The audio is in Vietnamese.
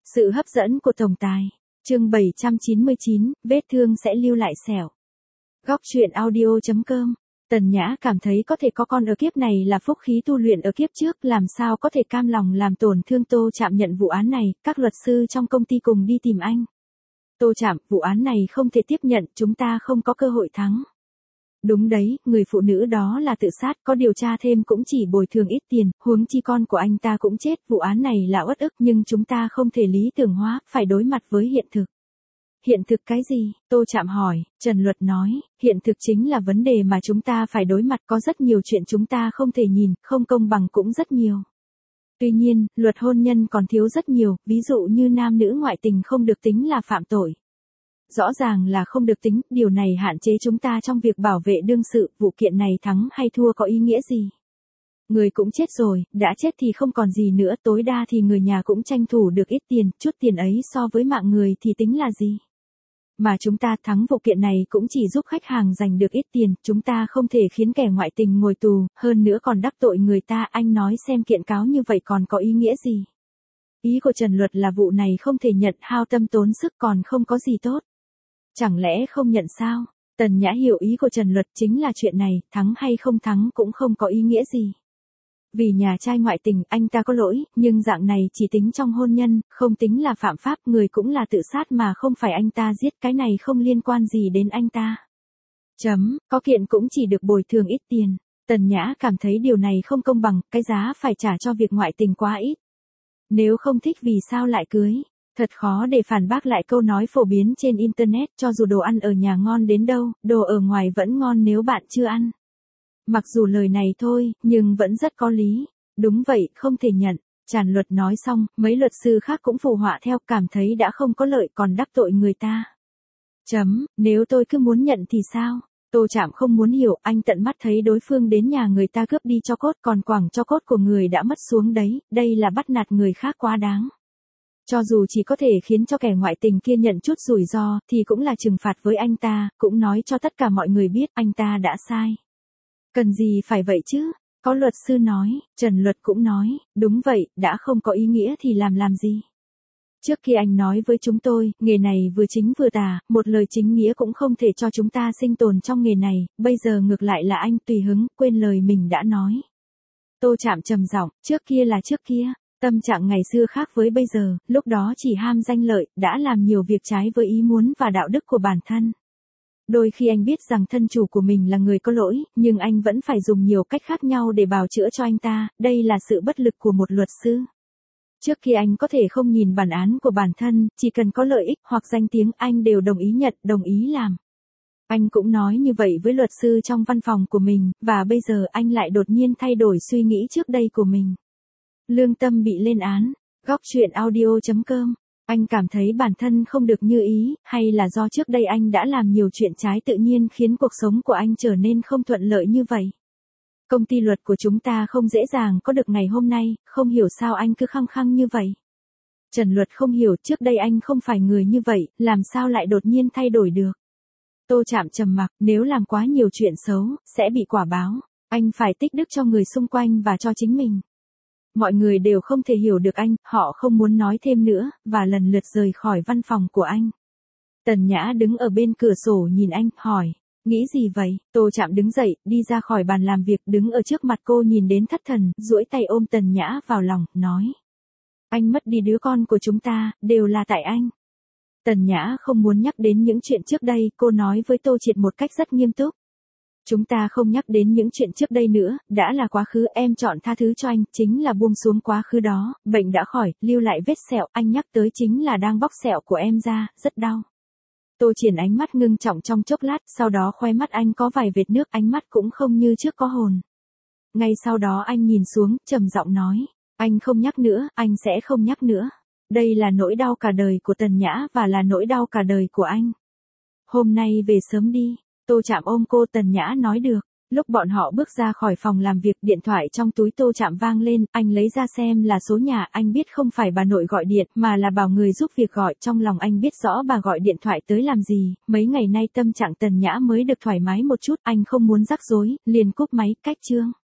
Sự hấp dẫn của tổng tài. Chương 799, vết thương sẽ lưu lại sẹo. Góc truyện audio.com. Tần Nhã cảm thấy có thể có con ở kiếp này là phúc khí tu luyện ở kiếp trước, làm sao có thể cam lòng làm tổn thương Tô Trạm. Nhận vụ án này, các luật sư trong công ty cùng đi tìm anh. Tô Trạm, vụ án này không thể tiếp nhận, chúng ta không có cơ hội thắng. Đúng đấy, người phụ nữ đó là tự sát, có điều tra thêm cũng chỉ bồi thường ít tiền, huống chi con của anh ta cũng chết, vụ án này là uất ức nhưng chúng ta không thể lý tưởng hóa, phải đối mặt với hiện thực. Hiện thực cái gì? Tô Trạm hỏi. Trần Luật nói, hiện thực chính là vấn đề mà chúng ta phải đối mặt, có rất nhiều chuyện chúng ta không thể nhìn, không công bằng cũng rất nhiều. Tuy nhiên, luật hôn nhân còn thiếu rất nhiều, ví dụ như nam nữ ngoại tình không được tính là phạm tội. Rõ ràng là không được tính, điều này hạn chế chúng ta trong việc bảo vệ đương sự, vụ kiện này thắng hay thua có ý nghĩa gì. Người cũng chết rồi, đã chết thì không còn gì nữa, tối đa thì người nhà cũng tranh thủ được ít tiền, chút tiền ấy so với mạng người thì tính là gì. Mà chúng ta thắng vụ kiện này cũng chỉ giúp khách hàng giành được ít tiền, chúng ta không thể khiến kẻ ngoại tình ngồi tù, hơn nữa còn đắc tội người ta, anh nói xem kiện cáo như vậy còn có ý nghĩa gì. Ý của Trần Luật là vụ này không thể nhận, hao tâm tốn sức còn không có gì tốt. Chẳng lẽ không nhận sao? Tần Nhã hiểu ý của Trần Luật, chính là chuyện này, thắng hay không thắng cũng không có ý nghĩa gì. Vì nhà trai ngoại tình, anh ta có lỗi, nhưng dạng này chỉ tính trong hôn nhân, không tính là phạm pháp, người cũng là tự sát mà không phải anh ta giết, cái này không liên quan gì đến anh ta. Có kiện cũng chỉ được bồi thường ít tiền. Tần Nhã cảm thấy điều này không công bằng, cái giá phải trả cho việc ngoại tình quá ít. Nếu không thích vì sao lại cưới? Thật khó để phản bác lại câu nói phổ biến trên Internet, cho dù đồ ăn ở nhà ngon đến đâu, đồ ở ngoài vẫn ngon nếu bạn chưa ăn. Mặc dù lời này thôi, nhưng vẫn rất có lý. Đúng vậy, không thể nhận. Trần Luật nói xong, mấy luật sư khác cũng phụ họa theo, cảm thấy đã không có lợi còn đắc tội người ta. Nếu tôi cứ muốn nhận thì sao? Tô Trạm không muốn hiểu, anh tận mắt thấy đối phương đến nhà người ta cướp đi tro cốt, còn quẳng tro cốt của người đã mất xuống đấy, đây là bắt nạt người khác quá đáng. Cho dù chỉ có thể khiến cho kẻ ngoại tình kia nhận chút rủi ro, thì cũng là trừng phạt với anh ta, cũng nói cho tất cả mọi người biết anh ta đã sai. Cần gì phải vậy chứ? Có luật sư nói, Trần Luật cũng nói, đúng vậy, đã không có ý nghĩa thì làm gì? Trước khi anh nói với chúng tôi, nghề này vừa chính vừa tà, một lời chính nghĩa cũng không thể cho chúng ta sinh tồn trong nghề này, bây giờ ngược lại là anh tùy hứng, quên lời mình đã nói. Tô Trạm trầm giọng, trước kia là trước kia. Tâm trạng ngày xưa khác với bây giờ, lúc đó chỉ ham danh lợi, đã làm nhiều việc trái với ý muốn và đạo đức của bản thân. Đôi khi anh biết rằng thân chủ của mình là người có lỗi, nhưng anh vẫn phải dùng nhiều cách khác nhau để bào chữa cho anh ta, đây là sự bất lực của một luật sư. Trước khi anh có thể không nhìn bản án của bản thân, chỉ cần có lợi ích hoặc danh tiếng anh đều đồng ý nhận, đồng ý làm. Anh cũng nói như vậy với luật sư trong văn phòng của mình, và bây giờ anh lại đột nhiên thay đổi suy nghĩ trước đây của mình. Lương tâm bị lên án. Góc truyện audio.com. Anh cảm thấy bản thân không được như ý, hay là do trước đây anh đã làm nhiều chuyện trái tự nhiên khiến cuộc sống của anh trở nên không thuận lợi như vậy. Công ty luật của chúng ta không dễ dàng có được ngày hôm nay, không hiểu sao anh cứ khăng khăng như vậy. Trần Luật không hiểu, trước đây anh không phải người như vậy, làm sao lại đột nhiên thay đổi được. Tô Trạm trầm mặc, nếu làm quá nhiều chuyện xấu, sẽ bị quả báo. Anh phải tích đức cho người xung quanh và cho chính mình. Mọi người đều không thể hiểu được anh, họ không muốn nói thêm nữa, và lần lượt rời khỏi văn phòng của anh. Tần Nhã đứng ở bên cửa sổ nhìn anh, hỏi, nghĩ gì vậy? Tô Trạm đứng dậy, đi ra khỏi bàn làm việc, đứng ở trước mặt cô nhìn đến thất thần, duỗi tay ôm Tần Nhã vào lòng, nói. Anh mất đi đứa con của chúng ta, đều là tại anh. Tần Nhã không muốn nhắc đến những chuyện trước đây, cô nói với Tô Triệt một cách rất nghiêm túc. Chúng ta không nhắc đến những chuyện trước đây nữa, đã là quá khứ, em chọn tha thứ cho anh, chính là buông xuống quá khứ đó, bệnh đã khỏi, lưu lại vết sẹo, anh nhắc tới chính là đang bóc sẹo của em ra, rất đau. Tô Triển ánh mắt ngưng trọng trong chốc lát, sau đó khóe mắt anh có vài vệt nước, ánh mắt cũng không như trước có hồn. Ngay sau đó anh nhìn xuống, trầm giọng nói, anh không nhắc nữa, anh sẽ không nhắc nữa. Đây là nỗi đau cả đời của Tần Nhã và là nỗi đau cả đời của anh. Hôm nay về sớm đi. Tô Trạm ôm cô. Tần Nhã nói được. Lúc bọn họ bước ra khỏi phòng làm việc, điện thoại trong túi Tô Trạm vang lên, anh lấy ra xem là số nhà, anh biết không phải bà nội gọi điện, mà là bảo người giúp việc gọi, trong lòng anh biết rõ bà gọi điện thoại tới làm gì, mấy ngày nay tâm trạng Tần Nhã mới được thoải mái một chút, anh không muốn rắc rối, liền cúp máy, cách chương.